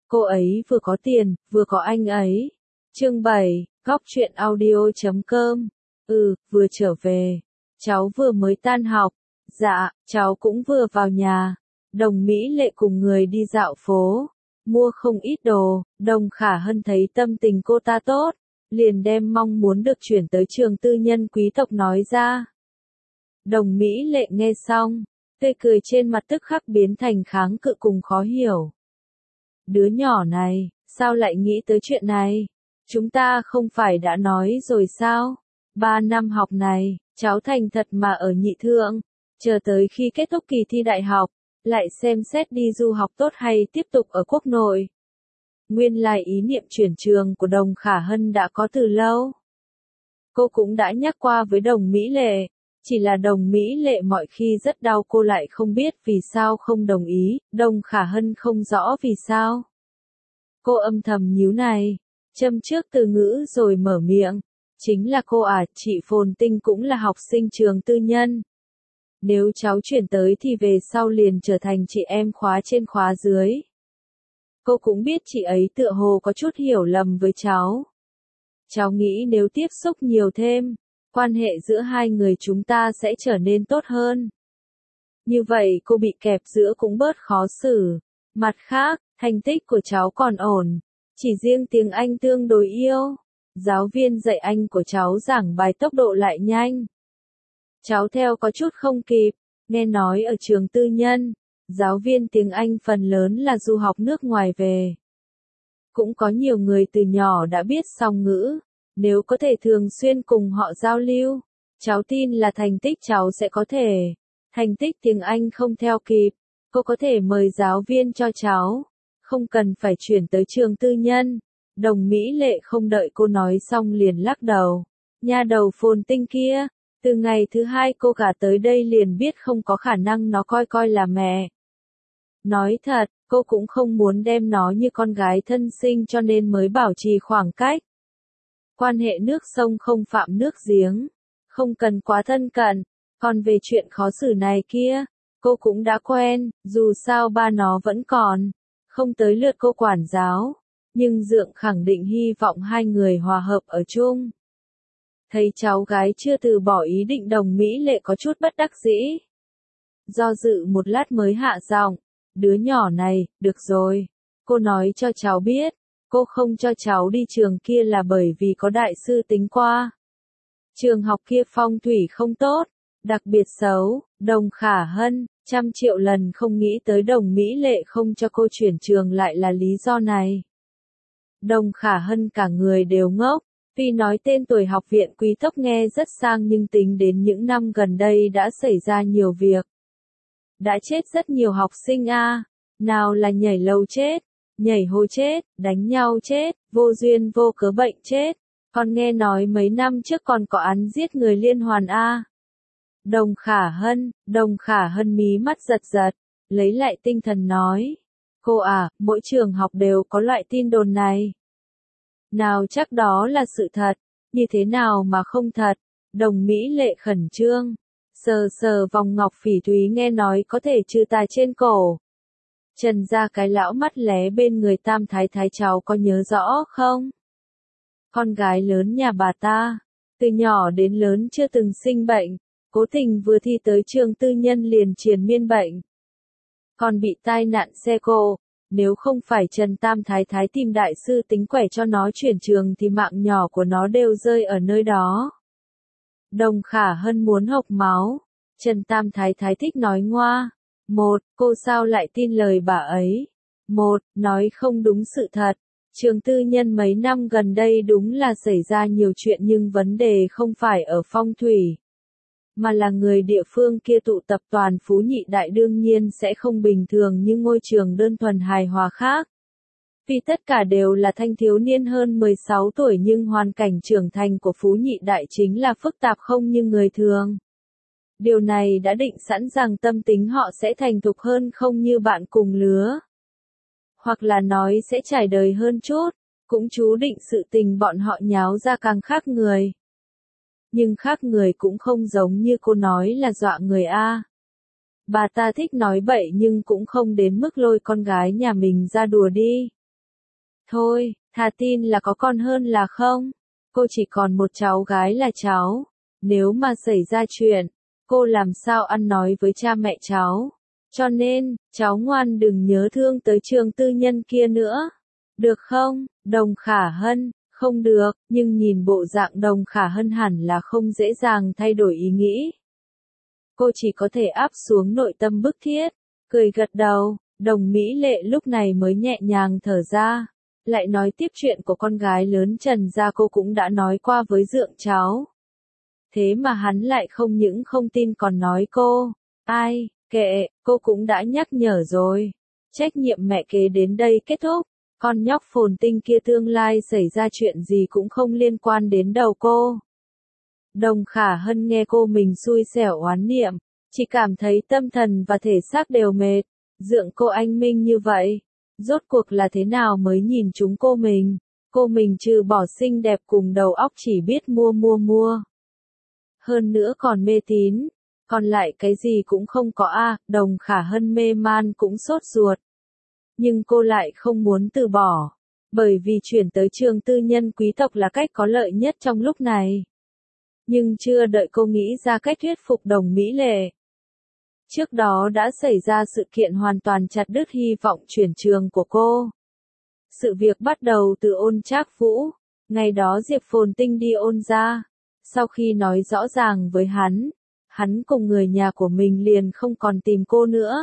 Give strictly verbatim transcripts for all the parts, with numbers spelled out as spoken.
Cô ấy vừa có tiền, vừa có anh ấy. Chương bảy, góc truyện audio chấm com. Ừ, vừa trở về. Cháu vừa mới tan học. Dạ, cháu cũng vừa vào nhà. Đồng Mỹ Lệ cùng người đi dạo phố. Mua không ít đồ, Đồng Khả Hân thấy tâm tình cô ta tốt. Liền đem mong muốn được chuyển tới trường tư nhân quý tộc nói ra. Đồng Mỹ Lệ nghe xong, tươi cười trên mặt tức khắc biến thành kháng cự cùng khó hiểu. Đứa nhỏ này, sao lại nghĩ tới chuyện này? Chúng ta không phải đã nói rồi sao? Ba năm học này, cháu thành thật mà ở nhị thượng, chờ tới khi kết thúc kỳ thi đại học, lại xem xét đi du học tốt hay tiếp tục ở quốc nội. Nguyên lai ý niệm chuyển trường của Đồng Khả Hân đã có từ lâu. Cô cũng đã nhắc qua với Đồng Mỹ Lệ, chỉ là Đồng Mỹ Lệ mọi khi rất đau cô lại không biết vì sao không đồng ý, Đồng Khả Hân không rõ vì sao. Cô âm thầm nhíu này, châm trước từ ngữ rồi mở miệng, chính là cô à, chị Phồn Tinh cũng là học sinh trường tư nhân. Nếu cháu chuyển tới thì về sau liền trở thành chị em khóa trên khóa dưới. Cô cũng biết chị ấy tựa hồ có chút hiểu lầm với cháu. Cháu nghĩ nếu tiếp xúc nhiều thêm, quan hệ giữa hai người chúng ta sẽ trở nên tốt hơn. Như vậy cô bị kẹp giữa cũng bớt khó xử. Mặt khác, thành tích của cháu còn ổn, chỉ riêng tiếng Anh tương đối yêu. Giáo viên dạy Anh của cháu giảng bài tốc độ lại nhanh. Cháu theo có chút không kịp, nghe nói ở trường tư nhân, giáo viên tiếng Anh phần lớn là du học nước ngoài về. Cũng có nhiều người từ nhỏ đã biết song ngữ, nếu có thể thường xuyên cùng họ giao lưu, cháu tin là thành tích cháu sẽ có thể. Thành tích tiếng Anh không theo kịp, cô có thể mời giáo viên cho cháu, không cần phải chuyển tới trường tư nhân. Đồng Mỹ Lệ không đợi cô nói xong liền lắc đầu. Nha đầu Phồn Tinh kia, từ ngày thứ hai cô gả tới đây liền biết không có khả năng nó coi coi là mẹ. Nói thật, cô cũng không muốn đem nó như con gái thân sinh cho nên mới bảo trì khoảng cách. Quan hệ nước sông không phạm nước giếng, không cần quá thân cận, còn về chuyện khó xử này kia, cô cũng đã quen, dù sao ba nó vẫn còn, không tới lượt cô quản giáo, nhưng Dượng khẳng định hy vọng hai người hòa hợp ở chung. Thấy cháu gái chưa từ bỏ ý định, Đồng Mỹ Lệ có chút bất đắc dĩ. Do dự một lát mới hạ giọng, đứa nhỏ này, được rồi, cô nói cho cháu biết, cô không cho cháu đi trường kia là bởi vì có đại sư tính qua. Trường học kia phong thủy không tốt, đặc biệt xấu. Đồng Khả Hân, trăm triệu lần không nghĩ tới Đồng Mỹ Lệ không cho cô chuyển trường lại là lý do này. Đồng Khả Hân cả người đều ngốc, tuy nói tên tuổi học viện quý tộc nghe rất sang nhưng tính đến những năm gần đây đã xảy ra nhiều việc. Đã chết rất nhiều học sinh a, à. Nào là nhảy lầu chết, nhảy hồ chết, đánh nhau chết, vô duyên vô cớ bệnh chết, còn nghe nói mấy năm trước còn có án giết người liên hoàn a. À. Đồng Khả Hân, Đồng Khả Hân mí mắt giật giật, lấy lại tinh thần nói. Cô à, mỗi trường học đều có loại tin đồn này. Nào chắc đó là sự thật, như thế nào mà không thật. Đồng Mỹ Lệ khẩn trương, sờ sờ vòng ngọc phỉ thúy nghe nói có thể trừ tà trên cổ. Trần ra cái lão mắt lé bên người Tam Thái Thái cháu có nhớ rõ không? Con gái lớn nhà bà ta, từ nhỏ đến lớn chưa từng sinh bệnh, cố tình vừa thi tới trường tư nhân liền triền miên bệnh. Còn bị tai nạn xe cộ, nếu không phải Trần Tam Thái Thái tìm đại sư tính quẻ cho nó chuyển trường thì mạng nhỏ của nó đều rơi ở nơi đó. Đồng Khả Hân muốn hộc máu, Trần Tam Thái Thái thích nói ngoa. Một, cô sao lại tin lời bà ấy? Một, nói không đúng sự thật. Trường tư nhân mấy năm gần đây đúng là xảy ra nhiều chuyện nhưng vấn đề không phải ở phong thủy, mà là người địa phương kia tụ tập toàn phú nhị đại đương nhiên sẽ không bình thường như ngôi trường đơn thuần hài hòa khác. Vì tất cả đều là thanh thiếu niên hơn mười sáu tuổi nhưng hoàn cảnh trưởng thành của phú nhị đại chính là phức tạp không như người thường. Điều này đã định sẵn rằng tâm tính họ sẽ thành thục hơn không như bạn cùng lứa. Hoặc là nói sẽ trải đời hơn chút, cũng chú định sự tình bọn họ nháo ra càng khác người. Nhưng khác người cũng không giống như cô nói là dọa người a. Bà ta thích nói bậy nhưng cũng không đến mức lôi con gái nhà mình ra đùa đi. Thôi, thà tin là có con hơn là không. Cô chỉ còn một cháu gái là cháu. Nếu mà xảy ra chuyện, cô làm sao ăn nói với cha mẹ cháu. Cho nên, cháu ngoan đừng nhớ thương tới trường tư nhân kia nữa. Được không, Đồng Khả Hân? Không được, nhưng nhìn bộ dạng Đồng Khả Hân hẳn là không dễ dàng thay đổi ý nghĩ. Cô chỉ có thể áp xuống nội tâm bức thiết, cười gật đầu. Đồng Mỹ Lệ lúc này mới nhẹ nhàng thở ra, lại nói tiếp chuyện của con gái lớn Trần gia cô cũng đã nói qua với dượng cháu. Thế mà hắn lại không những không tin còn nói cô, ai, kệ, cô cũng đã nhắc nhở rồi. Trách nhiệm mẹ kế đến đây kết thúc, con nhóc Phồn Tinh kia tương lai xảy ra chuyện gì cũng không liên quan đến đầu cô. Đồng Khả Hân nghe cô mình xui xẻo oán niệm, chỉ cảm thấy tâm thần và thể xác đều mệt. Dượng cô anh minh như vậy, rốt cuộc là thế nào mới nhìn chúng cô mình, cô mình trừ bỏ xinh đẹp cùng đầu óc chỉ biết mua mua mua. Hơn nữa còn mê tín, còn lại cái gì cũng không có a. À, Đồng Khả Hân mê man cũng sốt ruột. Nhưng cô lại không muốn từ bỏ, bởi vì chuyển tới trường tư nhân quý tộc là cách có lợi nhất trong lúc này. Nhưng chưa đợi cô nghĩ ra cách thuyết phục Đồng Mỹ Lệ. Trước đó đã xảy ra sự kiện hoàn toàn chặt đứt hy vọng chuyển trường của cô. Sự việc bắt đầu từ Ôn Trác Vũ, ngày đó Diệp Phồn Tinh đi Ôn gia. Sau khi nói rõ ràng với hắn, hắn cùng người nhà của mình liền không còn tìm cô nữa.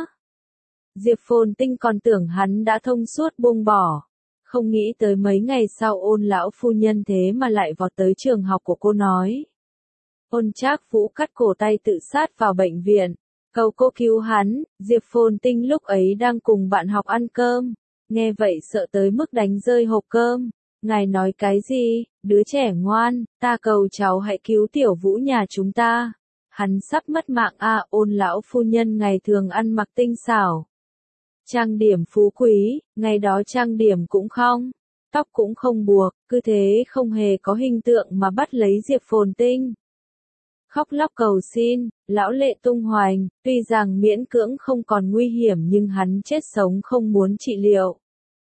Diệp Phồn Tinh còn tưởng hắn đã thông suốt buông bỏ, không nghĩ tới mấy ngày sau Ôn lão phu nhân thế mà lại vọt tới trường học của cô nói. Ôn Trác Vũ cắt cổ tay tự sát vào bệnh viện, cầu cô cứu hắn. Diệp Phồn Tinh lúc ấy đang cùng bạn học ăn cơm, nghe vậy sợ tới mức đánh rơi hộp cơm. Ngài nói cái gì, đứa trẻ ngoan, ta cầu cháu hãy cứu Tiểu Vũ nhà chúng ta. Hắn sắp mất mạng a. À, Ôn lão phu nhân ngày thường ăn mặc tinh xảo, trang điểm phú quý, ngày đó trang điểm cũng không, tóc cũng không buộc, cứ thế không hề có hình tượng mà bắt lấy Diệp Phồn Tinh. Khóc lóc cầu xin, lão lệ tung hoành, tuy rằng miễn cưỡng không còn nguy hiểm nhưng hắn chết sống không muốn trị liệu.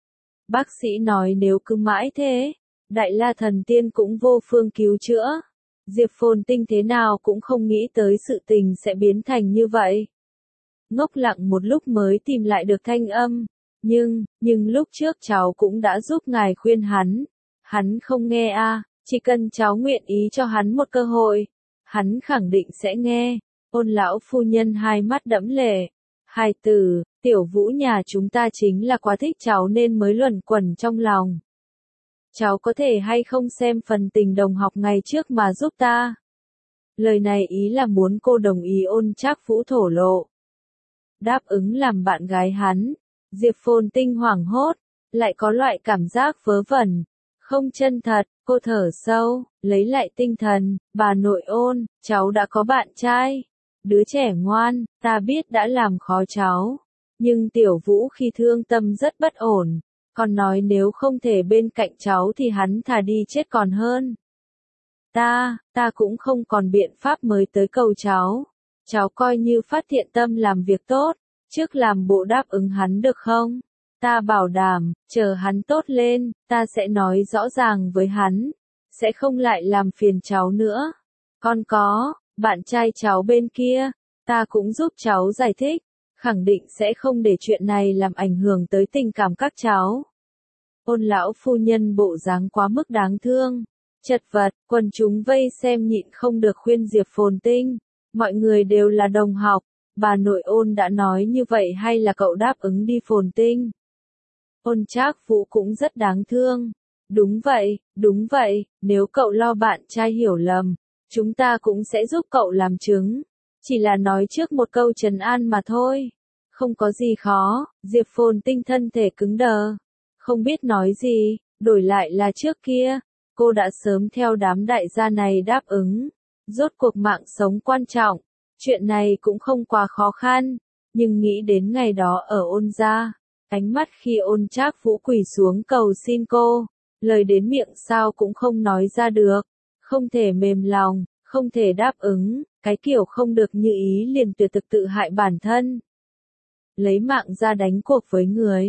Bác sĩ nói nếu cứ mãi thế, Đại La Thần Tiên cũng vô phương cứu chữa. Diệp Phồn Tinh thế nào cũng không nghĩ tới sự tình sẽ biến thành như vậy. Ngốc lặng một lúc mới tìm lại được thanh âm, nhưng, nhưng lúc trước cháu cũng đã giúp ngài khuyên hắn. Hắn không nghe a, à, chỉ cần cháu nguyện ý cho hắn một cơ hội, hắn khẳng định sẽ nghe. Ôn lão phu nhân hai mắt đẫm lệ. Hài tử, Tiểu Vũ nhà chúng ta chính là quá thích cháu nên mới luẩn quẩn trong lòng. Cháu có thể hay không xem phần tình đồng học ngày trước mà giúp ta? Lời này ý là muốn cô đồng ý. Ôn Trác Vũ thổ lộ. Đáp ứng làm bạn gái hắn. Diệp Phồn Tinh hoảng hốt, lại có loại cảm giác vớ vẩn, không chân thật. Cô thở sâu, lấy lại tinh thần. Bà nội Ôn, cháu đã có bạn trai. Đứa trẻ ngoan, ta biết đã làm khó cháu. Nhưng Tiểu Vũ khi thương tâm rất bất ổn. Còn nói nếu không thể bên cạnh cháu thì hắn thà đi chết còn hơn. Ta, ta cũng không còn biện pháp mới tới cầu cháu. Cháu coi như phát thiện tâm làm việc tốt, trước làm bộ đáp ứng hắn được không? Ta bảo đảm, chờ hắn tốt lên, ta sẽ nói rõ ràng với hắn, sẽ không lại làm phiền cháu nữa. Còn có, bạn trai cháu bên kia, ta cũng giúp cháu giải thích, khẳng định sẽ không để chuyện này làm ảnh hưởng tới tình cảm các cháu. Ôn lão phu nhân bộ dáng quá mức đáng thương, chật vật, quần chúng vây xem nhịn không được khuyên Diệp Phồn Tinh, mọi người đều là đồng học, bà nội Ôn đã nói như vậy hay là cậu đáp ứng đi Phồn Tinh? Ôn Trác Vũ cũng rất đáng thương. Đúng vậy, đúng vậy, nếu cậu lo bạn trai hiểu lầm, chúng ta cũng sẽ giúp cậu làm chứng. Chỉ là nói trước một câu trấn an mà thôi. Không có gì khó. Diệp Phồn Tinh thân thể cứng đờ, không biết nói gì, đổi lại là trước kia, cô đã sớm theo đám đại gia này đáp ứng. Rốt cuộc mạng sống quan trọng, chuyện này cũng không quá khó khăn, nhưng nghĩ đến ngày đó ở Ôn gia, ánh mắt khi Ôn Trác Vũ quỳ xuống cầu xin cô, lời đến miệng sao cũng không nói ra được, không thể mềm lòng, không thể đáp ứng, cái kiểu không được như ý liền tuyệt thực tự hại bản thân. Lấy mạng ra đánh cuộc với người,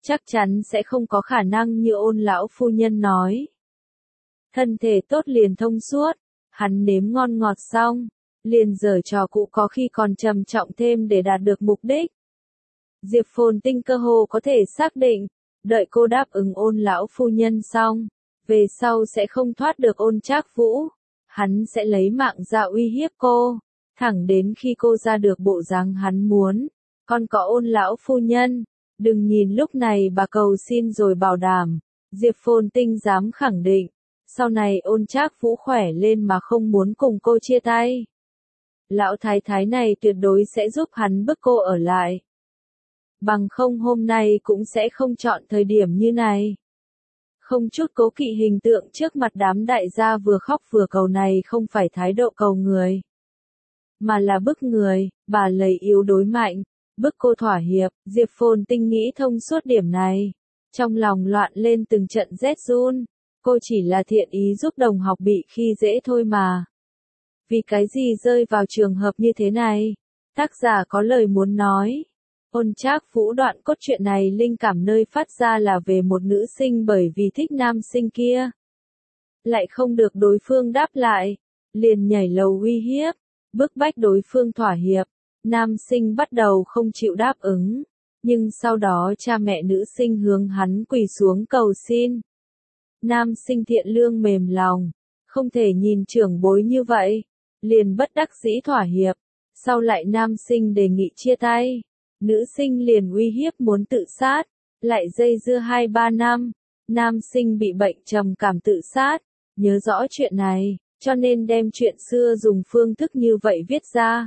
chắc chắn sẽ không có khả năng như Ôn lão phu nhân nói. Thân thể tốt liền thông suốt, hắn nếm ngon ngọt xong, liền giở trò cũ có khi còn trầm trọng thêm để đạt được mục đích. Diệp Phồn Tinh cơ hồ có thể xác định, đợi cô đáp ứng Ôn lão phu nhân xong, về sau sẽ không thoát được Ôn Trác Vũ, hắn sẽ lấy mạng ra uy hiếp cô, thẳng đến khi cô ra được bộ dáng hắn muốn. Còn có Ôn lão phu nhân, đừng nhìn lúc này bà cầu xin rồi bảo đảm, Diệp Phồn Tinh dám khẳng định, sau này Ôn Trác Vũ khỏe lên mà không muốn cùng cô chia tay. Lão thái thái này tuyệt đối sẽ giúp hắn bức cô ở lại. Bằng không hôm nay cũng sẽ không chọn thời điểm như này. Không chút cố kỵ hình tượng trước mặt đám đại gia vừa khóc vừa cầu này không phải thái độ cầu người, mà là bức người, bà lấy yếu đối mạnh, bức cô thỏa hiệp. Diệp Phồn Tinh nghĩ thông suốt điểm này, trong lòng loạn lên từng trận rét run, cô chỉ là thiện ý giúp đồng học bị khi dễ thôi mà. Vì cái gì rơi vào trường hợp như thế này? Tác giả có lời muốn nói. Ôn Trác Vũ đoạn cốt truyện này linh cảm nơi phát ra là về một nữ sinh bởi vì thích nam sinh kia, lại không được đối phương đáp lại, liền nhảy lầu uy hiếp, bức bách đối phương thỏa hiệp. Nam sinh bắt đầu không chịu đáp ứng, nhưng sau đó cha mẹ nữ sinh hướng hắn quỳ xuống cầu xin. Nam sinh thiện lương mềm lòng, không thể nhìn trưởng bối như vậy, liền bất đắc dĩ thỏa hiệp. Sau lại nam sinh đề nghị chia tay, nữ sinh liền uy hiếp muốn tự sát, lại dây dưa hai ba năm, nam sinh bị bệnh trầm cảm tự sát, nhớ rõ chuyện này, cho nên đem chuyện xưa dùng phương thức như vậy viết ra.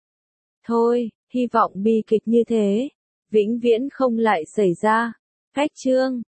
Thôi, hy vọng bi kịch như thế, vĩnh viễn không lại xảy ra. Cách chương